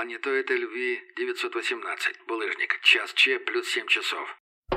Планетоид LV-918. Булыжник. Час Ч плюс 7 часов.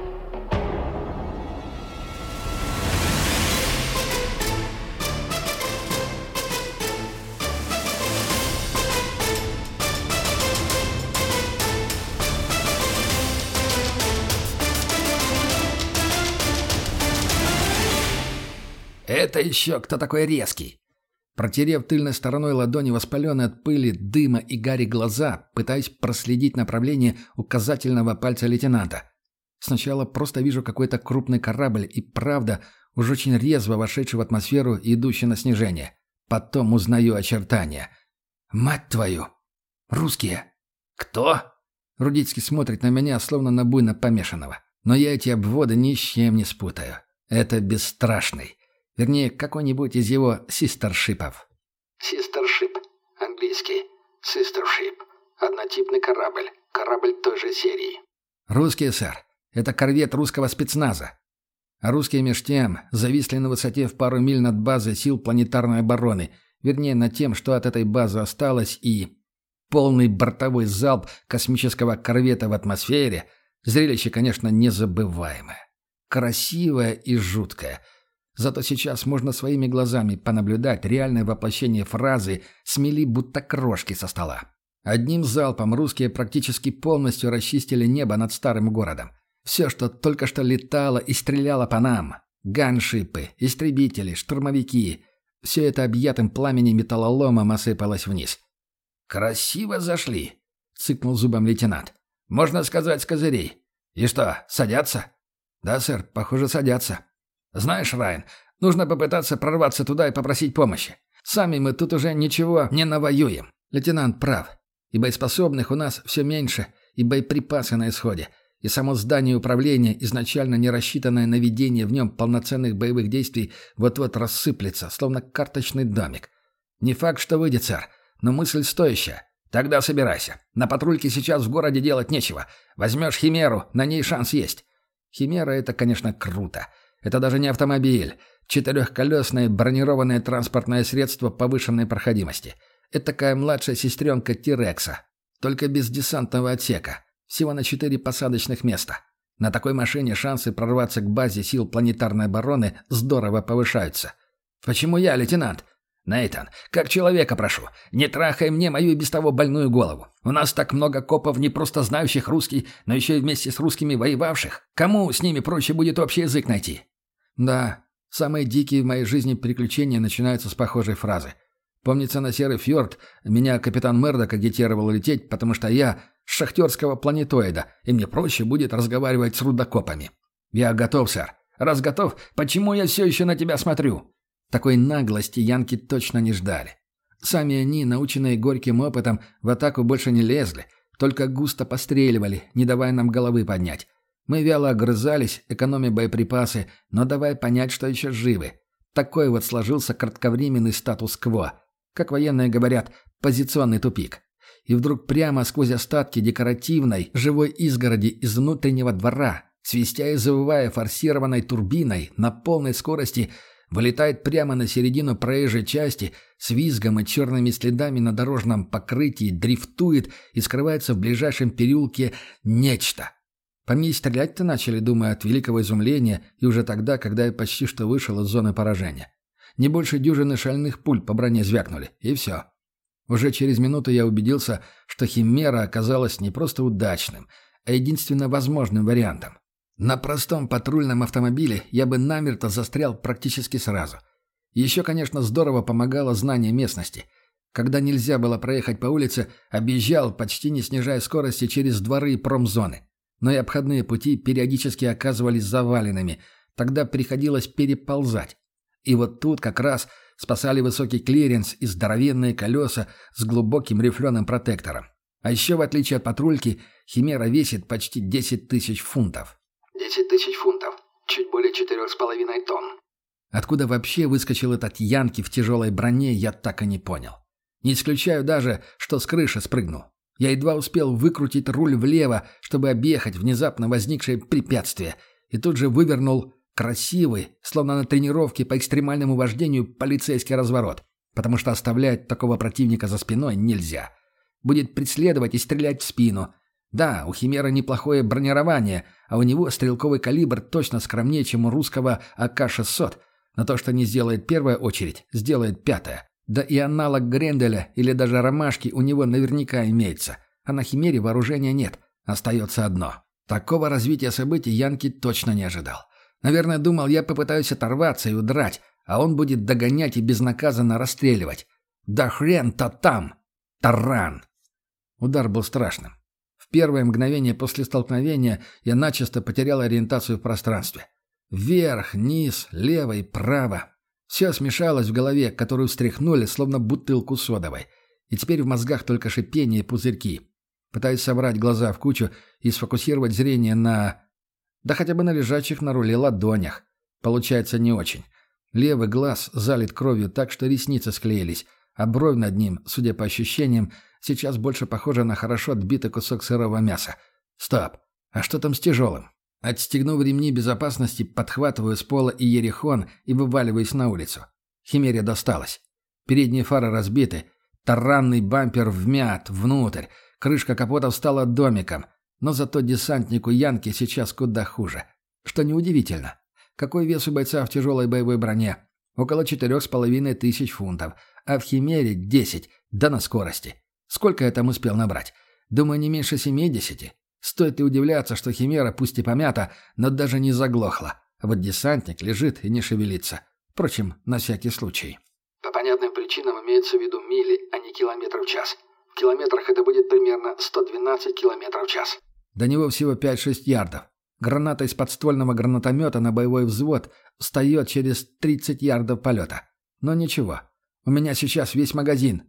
«Это еще кто такой резкий?» Протерев тыльной стороной ладони воспаленные от пыли, дыма и гари глаза, пытаясь проследить направление указательного пальца лейтенанта. Сначала просто вижу какой-то крупный корабль и, правда, уж очень резво вошедший в атмосферу и идущий на снижение. Потом узнаю очертания. «Мать твою! Русские!» «Кто?» Рудицкий смотрит на меня, словно на буйно помешанного. Но я эти обводы ни с чем не спутаю. Это бесстрашный. Вернее, какой-нибудь из его систершипов. Систершип. Английский. Систершип. Однотипный корабль. Корабль той же серии. «Русские, сэр. Это корвет русского спецназа». А русские меж тем зависли на высоте в пару миль над базой сил планетарной обороны. Вернее, над тем, что от этой базы осталось, и... Полный бортовой залп космического корвета в атмосфере. Зрелище, конечно, незабываемое. Красивое и жуткое. Зато сейчас можно своими глазами понаблюдать реальное воплощение фразы «смели будто крошки со стола». Одним залпом русские практически полностью расчистили небо над старым городом. Все, что только что летало и стреляло по нам. Ганшипы, истребители, штурмовики. Все это объятым пламенем металлоломом осыпалось вниз. «Красиво зашли», — цыкнул зубом лейтенант. «Можно сказать, с козырей. И что, садятся?» «Да, сэр, похоже, садятся». «Знаешь, Райан, нужно попытаться прорваться туда и попросить помощи. Сами мы тут уже ничего не навоюем». Лейтенант прав. И боеспособных у нас все меньше, и боеприпасы на исходе. И само здание управления, изначально не рассчитанное на ведение в нем полноценных боевых действий, вот-вот рассыплется, словно карточный домик. Не факт, что выйдет, сэр, но мысль стоящая. Тогда собирайся. На патрульке сейчас в городе делать нечего. Возьмешь Химеру, на ней шанс есть. Химера — это, конечно, круто. Это даже не автомобиль. Четырехколесное бронированное транспортное средство повышенной проходимости. Это такая младшая сестренка Тирекса. Только без десантного отсека. Всего на 4 посадочных места. На такой машине шансы прорваться к базе сил планетарной обороны здорово повышаются. «Почему я, лейтенант?» «Нейтан, как человека прошу, не трахай мне мою и без того больную голову. У нас так много копов, не просто знающих русский, но еще и вместе с русскими воевавших. Кому с ними проще будет общий язык найти?» «Да, самые дикие в моей жизни приключения начинаются с похожей фразы. Помнится, на Серый фьорд меня капитан Мердок агитировал лететь, потому что я с шахтерского планетоида, и мне проще будет разговаривать с рудокопами. Я готов, сэр. Раз готов, почему я все еще на тебя смотрю?» Такой наглости янки точно не ждали. Сами они, наученные горьким опытом, в атаку больше не лезли, только густо постреливали, не давая нам головы поднять. Мы вяло огрызались, экономя боеприпасы, но давая понять, что еще живы. Такой вот сложился кратковременный статус-кво. Как военные говорят, позиционный тупик. И вдруг прямо сквозь остатки декоративной, живой изгороди из внутреннего двора, свистя и завывая форсированной турбиной на полной скорости, вылетает прямо на середину проезжей части, с визгом и черными следами на дорожном покрытии, дрифтует и скрывается в ближайшем переулке нечто. По мне стрелять-то начали, думая, от великого изумления, и уже тогда, когда я почти что вышел из зоны поражения. Не больше дюжины шальных пуль по броне звякнули, и все. Уже через минуту я убедился, что Химера оказалась не просто удачным, а единственно возможным вариантом. На простом патрульном автомобиле я бы намертво застрял практически сразу. Еще, конечно, здорово помогало знание местности. Когда нельзя было проехать по улице, объезжал, почти не снижая скорости, через дворы и промзоны. Но и обходные пути периодически оказывались заваленными. Тогда приходилось переползать. И вот тут как раз спасали высокий клиренс и здоровенные колеса с глубоким рифленым протектором. А еще, в отличие от патрульки, Химера весит почти 10 тысяч фунтов. 10 тысяч фунтов. Чуть более 4,5 тонн. Откуда вообще выскочил этот янки в тяжелой броне, я так и не понял. Не исключаю даже, что с крыши спрыгнул. Я едва успел выкрутить руль влево, чтобы объехать внезапно возникшее препятствие, и тут же вывернул красивый, словно на тренировке по экстремальному вождению, полицейский разворот, потому что оставлять такого противника за спиной нельзя. Будет преследовать и стрелять в спину. Да, у Химера неплохое бронирование, а у него стрелковый калибр точно скромнее, чем у русского АК-600. Но то, что не сделает первая очередь, сделает пятая. Да и аналог Гренделя или даже Ромашки у него наверняка имеется. А на Химере вооружения нет. Остается одно. Такого развития событий Янки точно не ожидал. Наверное, думал, я попытаюсь оторваться и удрать, а он будет догонять и безнаказанно расстреливать. Да хрен-то там! Таран! Удар был страшным. В первое мгновение после столкновения я начисто потерял ориентацию в пространстве. Вверх, низ, лево и право. Все смешалось в голове, которую встряхнули, словно бутылку содовой. И теперь в мозгах только шипение и пузырьки. Пытаюсь собрать глаза в кучу и сфокусировать зрение на... Да хотя бы на лежащих на руле ладонях. Получается не очень. Левый глаз залит кровью так, что ресницы склеились, а бровь над ним, судя по ощущениям, сейчас больше похожа на хорошо отбитый кусок сырого мяса. Стоп. А что там с тяжелым? Отстегнув ремни безопасности, подхватываю с пола и ерихон и вываливаюсь на улицу. Химере досталось. Передние фары разбиты, таранный бампер вмят внутрь, крышка капота встала домиком, но зато десантнику Янки сейчас куда хуже. Что неудивительно. Какой вес у бойца в тяжелой боевой броне? Около 4500 фунтов, а в Химере 10, да на скорости. Сколько я там успел набрать? Думаю, не меньше 70. Стоит и удивляться, что Химера пусть и помята, но даже не заглохла. А вот десантник лежит и не шевелится. Впрочем, на всякий случай. По понятным причинам имеется в виду мили, а не километры в час. В километрах это будет примерно 112 километров в час. До него всего 5-6 ярдов. Граната из подствольного гранатомета на боевой взвод встает через 30 ярдов полета. Но ничего. У меня сейчас весь магазин,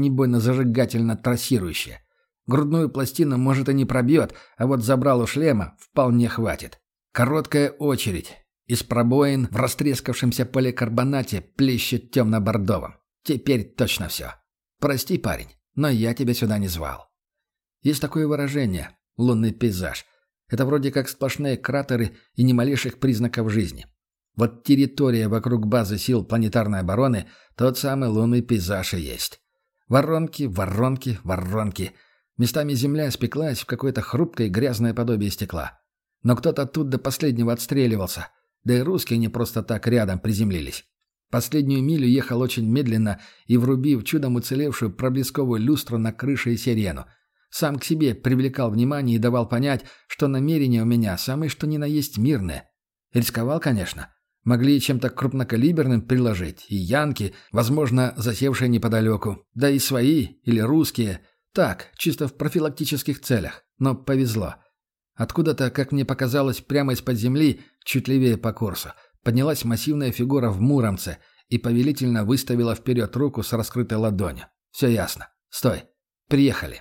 бронебойно-зажигательно-трассирующее. Грудную пластину, может, и не пробьет, а вот забралу шлема вполне хватит. Короткая очередь. Из пробоин в растрескавшемся поликарбонате плещет темно-бордовым. Теперь точно все. Прости, парень, но я тебя сюда не звал. Есть такое выражение «лунный пейзаж». Это вроде как сплошные кратеры и ни малейших признаков жизни. Вот территория вокруг базы сил планетарной обороны – тот самый лунный пейзаж и есть. Воронки, воронки, воронки. Местами земля спеклась в какое-то хрупкое грязное подобие стекла. Но кто-то тут до последнего отстреливался. Да и русские не просто так рядом приземлились. Последнюю милю ехал очень медленно и врубив чудом уцелевшую проблесковую люстру на крыше и сирену. Сам к себе привлекал внимание и давал понять, что намерения у меня самые что ни на есть мирные. Рисковал, конечно. Могли чем-то крупнокалиберным приложить. И янки, возможно, засевшие неподалеку. Да и свои, или русские. Так, чисто в профилактических целях. Но повезло. Откуда-то, как мне показалось, прямо из-под земли, чуть левее по курсу, поднялась массивная фигура в муромце и повелительно выставила вперед руку с раскрытой ладонью. Все ясно. Стой. Приехали.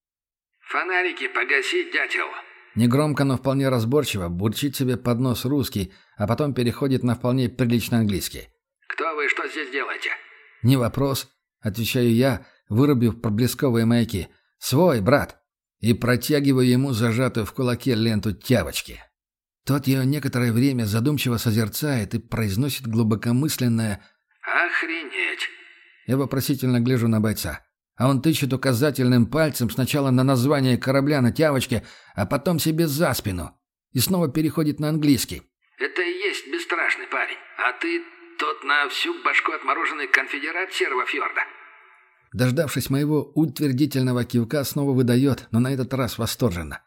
«Фонарики погаси, дятел!» Негромко, но вполне разборчиво бурчит себе под нос русский, а потом переходит на вполне приличный английский. «Кто вы, что здесь делаете?» «Не вопрос», — отвечаю я, вырубив проблесковые маяки. «Свой, брат!» И протягиваю ему зажатую в кулаке ленту тявочки. Тот ее некоторое время задумчиво созерцает и произносит глубокомысленное «Охренеть!» Я вопросительно гляжу на бойца. А он тычет указательным пальцем сначала на название корабля на тявочке, а потом себе за спину. И снова переходит на английский. «Это и есть бесстрашный парень. А ты тот на всю башку отмороженный конфедерат Серого Фьорда». Дождавшись моего утвердительного кивка, снова выдает, но на этот раз восторженно.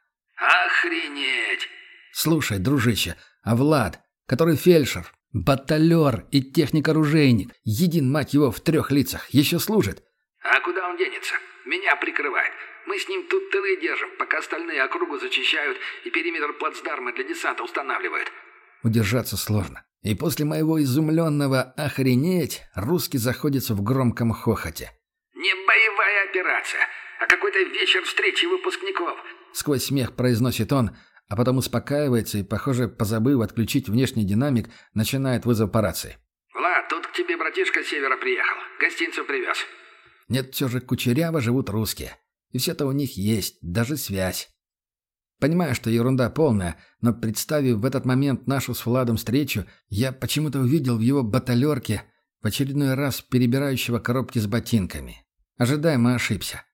«Охренеть!» «Слушай, дружище, а Влад, который фельдшер, баталер и техник-оружейник, един, мать его, в 3 лицах, еще служит?» «А куда он денется? Меня прикрывает. Мы с ним тут тылы держим, пока остальные округу зачищают и периметр плацдарма для десанта устанавливают». Удержаться сложно. И после моего изумленного «охренеть» русский заходится в громком хохоте. «Не боевая операция, а какой-то вечер встречи выпускников». Сквозь смех произносит он, а потом успокаивается и, похоже, позабыв отключить внешний динамик, начинает вызов по рации. «Влад, тут к тебе братишка с севера приехал. Гостинцев привез». Нет, все же кучеряво живут русские. И все-то у них есть, даже связь. Понимаю, что ерунда полная, но представив в этот момент нашу с Владом встречу, я почему-то увидел в его баталерке в очередной раз перебирающего коробки с ботинками. Ожидаемо ошибся.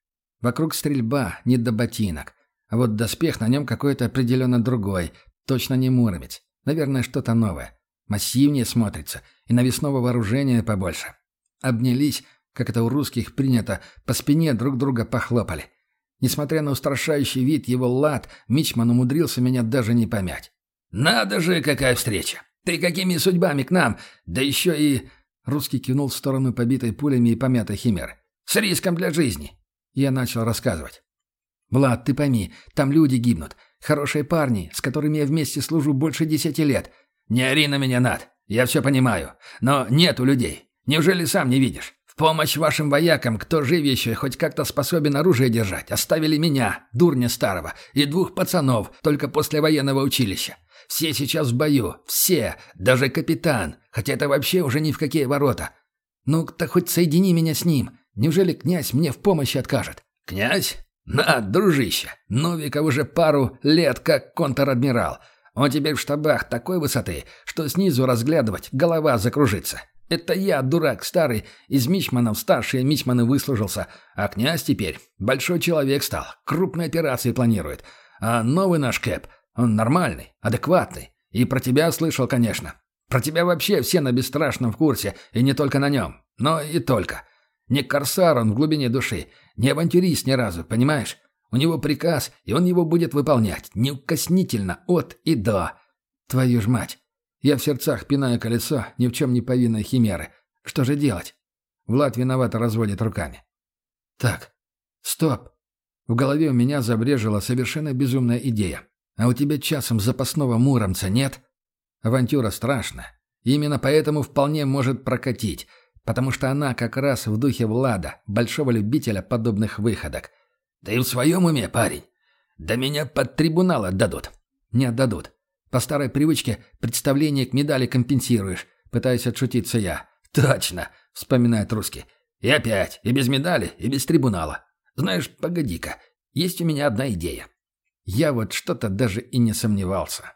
Вокруг стрельба, не до ботинок. А вот доспех на нем какой-то определенно другой. Точно не муромец. Наверное, что-то новое. Массивнее смотрится. И навесного вооружения побольше. Обнялись, как это у русских принято, по спине друг друга похлопали. Несмотря на устрашающий вид его лад, мичман умудрился меня даже не помять. «Надо же, какая встреча! Ты какими судьбами к нам? Да еще и...» Русский кивнул в сторону побитой пулями и помятой химеры. «С риском для жизни!» Я начал рассказывать. «Влад, ты пойми, там люди гибнут. Хорошие парни, с которыми я вместе служу больше 10 лет. Не ори на меня, Над. Я все понимаю. Но нету людей. Неужели сам не видишь? В помощь вашим воякам, кто живее еще и хоть как-то способен оружие держать, оставили меня, дурня старого, и 2 пацанов, только после военного училища. Все сейчас в бою. Все. Даже капитан. Хотя это вообще уже ни в какие ворота. Ну-ка хоть соедини меня с ним. Неужели князь мне в помощи откажет?» «Князь? На, дружище. Новиков уже пару лет как контр-адмирал. Он теперь в штабах такой высоты, что снизу разглядывать голова закружится. Это я, дурак старый, из мичманов старшие мичманы выслужился, а князь теперь большой человек стал, крупные операции планирует. А новый наш Кэп, он нормальный, адекватный. И про тебя слышал, конечно. Про тебя вообще все на бесстрашном в курсе, и не только на нем. Но и только. Не корсар он в глубине души, не авантюрист ни разу, понимаешь? У него приказ, и он его будет выполнять, неукоснительно, от и до. Твою ж мать. Я в сердцах пинаю колесо ни в чем не повинной химеры. Что же делать? Влад виновато разводит руками. Так, стоп. В голове у меня забрежила совершенно безумная идея. А у тебя часом запасного муромца нет? Авантюра страшная. Именно поэтому вполне может прокатить, потому что она как раз в духе Влада, большого любителя подобных выходок. «Ты в своем уме, парень? Да меня под трибунал отдадут». «Не отдадут. По старой привычке представление к медали компенсируешь», пытаюсь отшутиться я. «Точно», — вспоминает русский. «И опять, и без медали, и без трибунала. Знаешь, погоди-ка, есть у меня одна идея». Я вот что-то даже и не сомневался.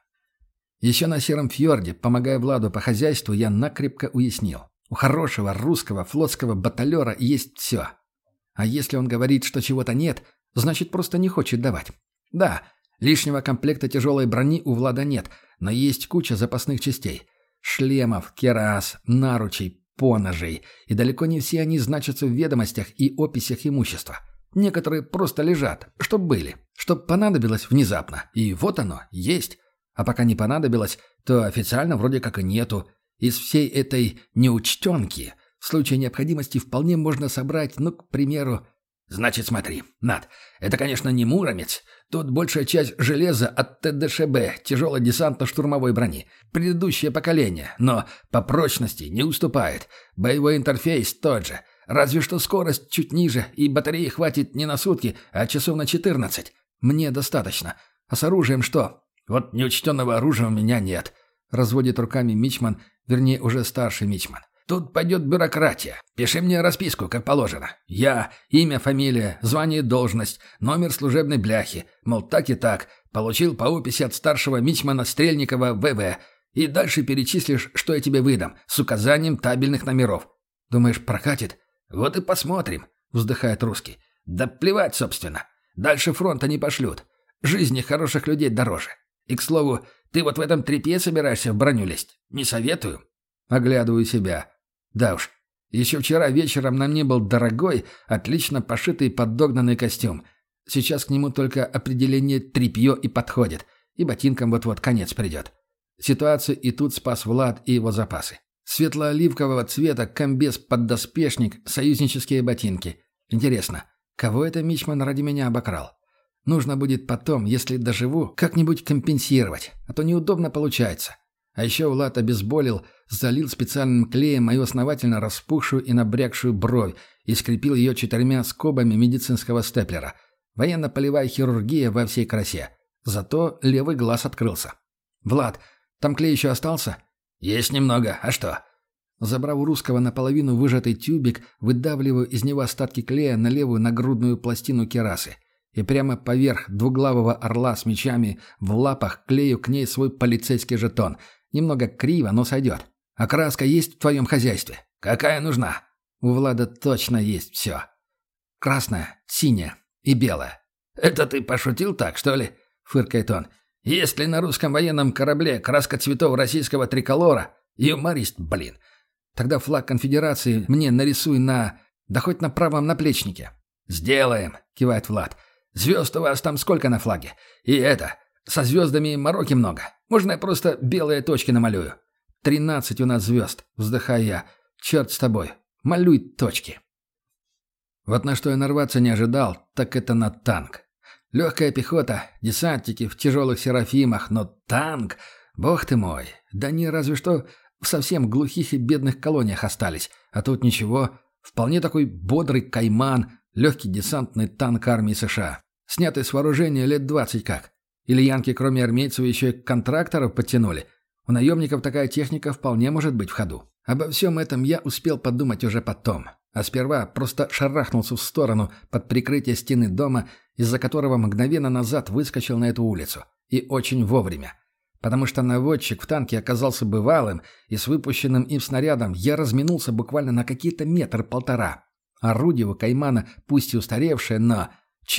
Еще на Сером фьорде, помогая Владу по хозяйству, я накрепко уяснил. У хорошего русского флотского баталера есть все. А если он говорит, что чего-то нет, значит, просто не хочет давать. Да, лишнего комплекта тяжелой брони у Влада нет, но есть куча запасных частей. Шлемов, керас, наручей, поножей. И далеко не все они значатся в ведомостях и описях имущества. Некоторые просто лежат, чтоб были, чтоб понадобилось внезапно. И вот оно, есть. А пока не понадобилось, то официально вроде как и нету. Из всей этой неучтенки в случае необходимости вполне можно собрать, ну, к примеру... Значит, смотри, Над, это, конечно, не муромец. Тут большая часть железа от ТДШБ, тяжелой десантно-штурмовой брони. Предыдущее поколение, но по прочности не уступает. Боевой интерфейс тот же. Разве что скорость чуть ниже, и батареи хватит не на сутки, а часов на 14. Мне достаточно. А с оружием что? Вот неучтенного оружия у меня нет. Разводит руками мичман, вернее, уже старший мичман. Тут пойдет бюрократия. Пиши мне расписку, как положено. Я, имя, фамилия, звание, должность, номер служебной бляхи. Мол, так и так. Получил по описи от старшего мичмана Стрельникова ВВ. И дальше перечислишь, что я тебе выдам, с указанием табельных номеров. Думаешь, прокатит? Вот и посмотрим, вздыхает русский. Да плевать, собственно. Дальше фронта не пошлют. Жизни хороших людей дороже. И, к слову, ты вот в этом тряпье собираешься в броню лезть? Не советую. Оглядываю себя. Да уж, еще вчера вечером на мне был дорогой, отлично пошитый подогнанный костюм. Сейчас к нему только определение тряпье и подходит, и ботинкам вот-вот конец придет. Ситуацию и тут спас Влад и его запасы. Светло-оливкового цвета комбез-поддоспешник, союзнические ботинки. Интересно, кого это мичман ради меня обокрал? Нужно будет потом, если доживу, как-нибудь компенсировать, а то неудобно получается. А еще Влад обезболил, залил специальным клеем мою основательно распухшую и набрякшую бровь и скрепил ее 4 скобами медицинского степлера. Военно-полевая хирургия во всей красе. Зато левый глаз открылся. «Влад, там клей еще остался?» «Есть немного. А что?» Забрав у русского наполовину выжатый тюбик, выдавливаю из него остатки клея на левую нагрудную пластину керасы. И прямо поверх двуглавого орла с мечами в лапах клею к ней свой полицейский жетон. Немного криво, но сойдет. «А краска есть в твоем хозяйстве?» «Какая нужна?» «У Влада точно есть все. Красная, синяя и белая. «Это ты пошутил так, что ли?» — фыркает он. «Есть ли на русском военном корабле краска цветов российского триколора? Юморист, блин. Тогда флаг конфедерации мне нарисуй да хоть на правом наплечнике». «Сделаем», — кивает Влад. «Звезд у вас там сколько на флаге? И со звездами мороки много. Можно я просто белые точки намалюю?» 13 у нас звезд», — вздыхаю я. «Черт с тобой. Малюй точки». Вот на что я нарваться не ожидал, так это на танк. Легкая пехота, десантники в тяжелых серафимах, но танк, бог ты мой, да они разве что в совсем глухих и бедных колониях остались, а тут ничего, вполне такой бодрый «Кайман», легкий десантный танк армии США, снятый с вооружения лет 20 как. Или янки, кроме армейцев, еще и контракторов подтянули. У наемников такая техника вполне может быть в ходу. Обо всем этом я успел подумать уже потом. А сперва просто шарахнулся в сторону под прикрытие стены дома, из-за которого мгновенно назад выскочил на эту улицу. И очень вовремя. Потому что наводчик в танке оказался бывалым, и с выпущенным им снарядом я разминулся буквально на какие-то метр-полтора. Орудие у «Каймана, пусть и устаревшее, но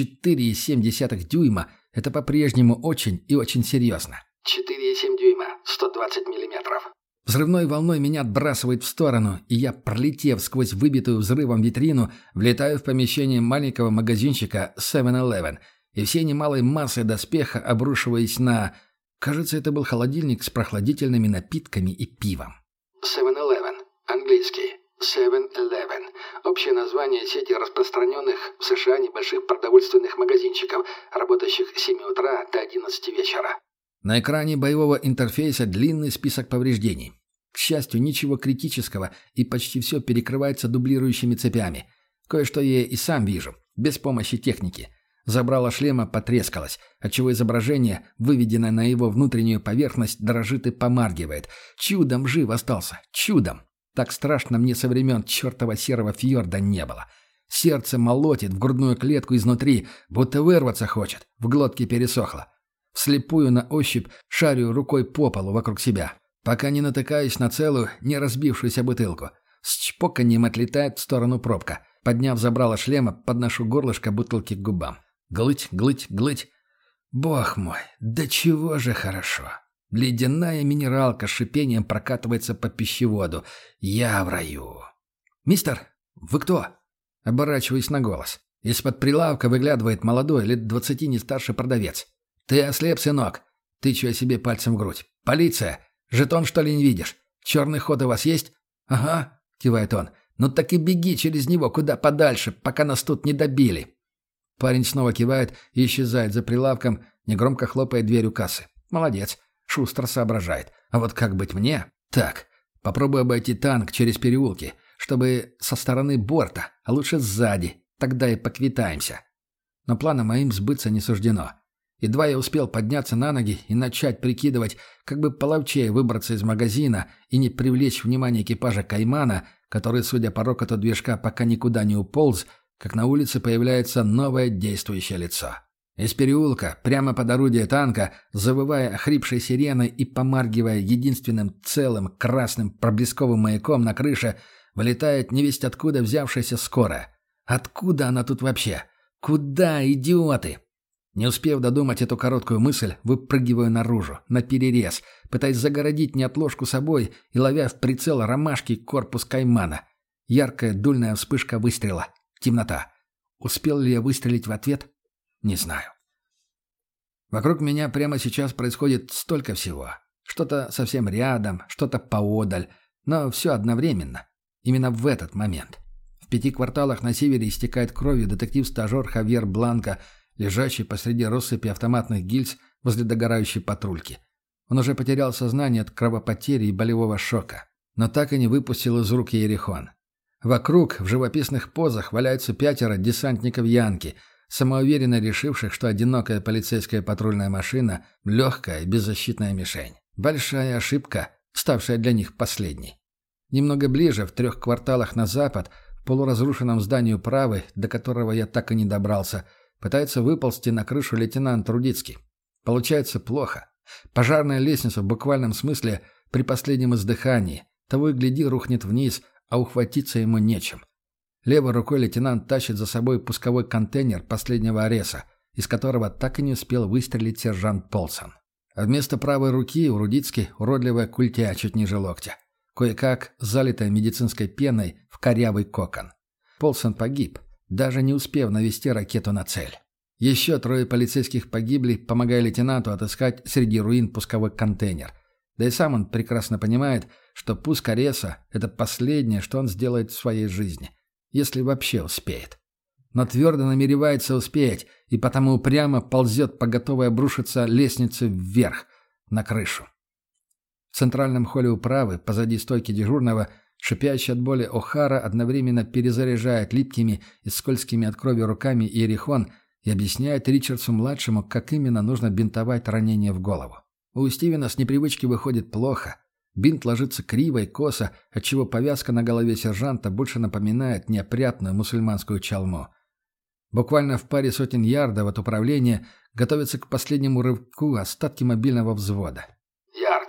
4,7 дюйма – это по-прежнему очень и очень серьезно. 4,7 дюйма, 120 миллиметров. Взрывной волной меня отбрасывает в сторону, и я, пролетев сквозь выбитую взрывом витрину, влетаю в помещение маленького магазинчика 7-Eleven, и всей немалой массой доспеха обрушиваясь на... Кажется, это был холодильник с прохладительными напитками и пивом. 7-Eleven, английский. 7-Eleven. Общее название сети распространенных в США небольших продовольственных магазинчиков, работающих с 7 утра до 11 вечера. На экране боевого интерфейса длинный список повреждений. К счастью, ничего критического, и почти все перекрывается дублирующими цепями. Кое-что я и сам вижу, без помощи техники. Забрало шлема потрескалось, отчего изображение, выведенное на его внутреннюю поверхность, дрожит и помаргивает. Чудом жив остался, чудом. Так страшно мне со времен чертова серого фьорда не было. Сердце молотит в грудную клетку изнутри, будто вырваться хочет, в глотке пересохло. Вслепую на ощупь шарю рукой по полу вокруг себя, пока не натыкаюсь на целую, не разбившуюся бутылку. С чпоканьем отлетает в сторону пробка. Подняв забрало шлема, подношу горлышко бутылки к губам. Глыть, глыть, глыть. Бог мой, да чего же хорошо. Ледяная минералка с шипением прокатывается по пищеводу. Я в раю. «Мистер, вы кто?» Оборачиваюсь на голос. Из-под прилавка выглядывает молодой, лет 20 не старше продавец. «Ты ослеп, сынок?» Тычу я себе пальцем в грудь. «Полиция! Жетон, что ли, не видишь? Черный ход у вас есть?» «Ага», — кивает он. «Ну так и беги через него куда подальше, пока нас тут не добили». Парень снова кивает и исчезает за прилавком, негромко хлопая дверью кассы. «Молодец, шустро соображает. А вот как быть мне?» «Так, попробую обойти танк через переулки, чтобы со стороны борта, а лучше сзади, тогда и поквитаемся». Но планом моим сбыться не суждено. Едва я успел подняться на ноги и начать прикидывать, как бы половчее выбраться из магазина и не привлечь внимание экипажа «Каймана», который, судя по рокоту движка, пока никуда не уполз, как на улице появляется новое действующее лицо. Из переулка, прямо под орудие танка, завывая охрипшей сиреной и помаргивая единственным целым красным проблесковым маяком на крыше, вылетает невесть откуда взявшаяся скорая. Откуда она тут вообще? Куда, идиоты? Не успев додумать эту короткую мысль, выпрыгиваю наружу, наперерез, пытаясь загородить неотложку собой и ловя в прицел ромашки корпус «Каймана». Яркая дульная вспышка выстрела. Темнота. Успел ли я выстрелить в ответ? Не знаю. Вокруг меня прямо сейчас происходит столько всего. Что-то совсем рядом, что-то поодаль, но все одновременно. Именно в этот момент. В 5 кварталах на севере истекает кровью детектив-стажер Хавьер Бланко, лежащий посреди россыпи автоматных гильз возле догорающей патрульки. Он уже потерял сознание от кровопотери и болевого шока, но так и не выпустил из рук Иерихон. Вокруг, в живописных позах, валяются 5 десантников Янки, самоуверенно решивших, что одинокая полицейская патрульная машина – легкая и беззащитная мишень. Большая ошибка, ставшая для них последней. Немного ближе, в 3 кварталах на запад, в полуразрушенном здании управы, до которого я так и не добрался, пытается выползти на крышу лейтенант Рудицкий. Получается плохо. Пожарная лестница в буквальном смысле при последнем издыхании. Того и гляди рухнет вниз, а ухватиться ему нечем. Левой рукой лейтенант тащит за собой пусковой контейнер последнего Ареса, из которого так и не успел выстрелить сержант Полсон. А вместо правой руки у Рудицки уродливая культя чуть ниже локтя, кое-как залитая медицинской пеной в корявый кокон. Полсон погиб, даже не успев навести ракету на цель. Еще 3 полицейских погибли, помогая лейтенанту отыскать среди руин пусковой контейнер. Да и сам он прекрасно понимает, что пуск Ареса – это последнее, что он сделает в своей жизни, если вообще успеет. Но твердо намеревается успеть, и потому упрямо ползет по готовой обрушиться лестнице вверх, на крышу. В центральном холле управы, позади стойки дежурного, шипящий от боли О'Хара одновременно перезаряжает липкими и скользкими от крови руками иерихон и объясняет Ричардсу-младшему, как именно нужно бинтовать ранение в голову. У Стивена с непривычки выходит плохо. Бинт ложится криво и косо, отчего повязка на голове сержанта больше напоминает неопрятную мусульманскую чалму. Буквально в паре сотен ярдов от управления готовятся к последнему рывку остатки мобильного взвода. Ярд.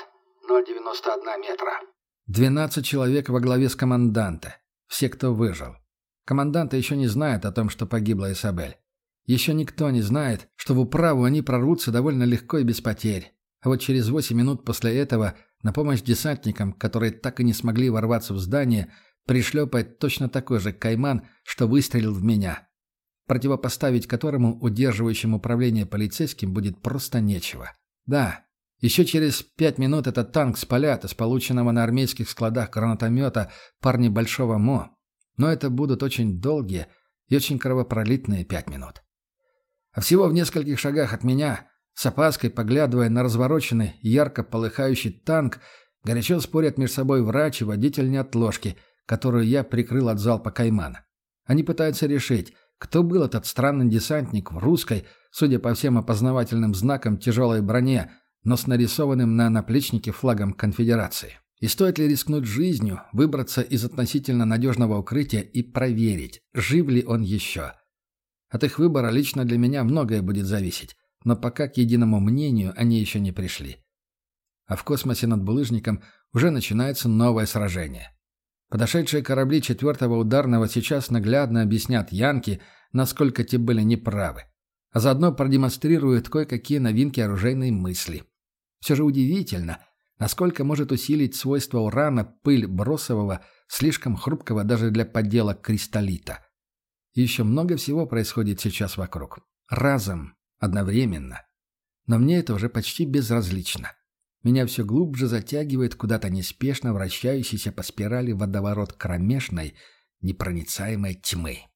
0,91 метра. 12 человек во главе с команданта. Все, кто выжил. Команданта еще не знает о том, что погибла Исабель. Еще никто не знает, что в управу они прорвутся довольно легко и без потерь. А вот через 8 минут после этого на помощь десантникам, которые так и не смогли ворваться в здание, пришлепает точно такой же кайман, что выстрелил в меня, противопоставить которому удерживающим управление полицейским будет просто нечего. Да, еще через 5 минут этот танк спалят из полученного на армейских складах гранатомета парни Большого МО, но это будут очень долгие и очень кровопролитные 5 минут. А всего в нескольких шагах от меня, с опаской поглядывая на развороченный, ярко полыхающий танк, горячо спорят между собой врач и водитель неотложки, которую я прикрыл от залпа каймана. Они пытаются решить, кто был этот странный десантник в русской, судя по всем опознавательным знакам, тяжелой броне, но с нарисованным на наплечнике флагом конфедерации. И стоит ли рискнуть жизнью, выбраться из относительно надежного укрытия и проверить, жив ли он еще. От их выбора лично для меня многое будет зависеть, но пока к единому мнению они еще не пришли. А в космосе над булыжником уже начинается новое сражение. Подошедшие корабли 4-го ударного сейчас наглядно объяснят янки, насколько те были неправы, а заодно продемонстрируют кое-какие новинки оружейной мысли. Все же удивительно, насколько может усилить свойства урана пыль бросового, слишком хрупкого даже для подделок кристаллита. И еще много всего происходит сейчас вокруг. Разом, одновременно. Но мне это уже почти безразлично. Меня все глубже затягивает куда-то неспешно вращающийся по спирали водоворот кромешной, непроницаемой тьмы.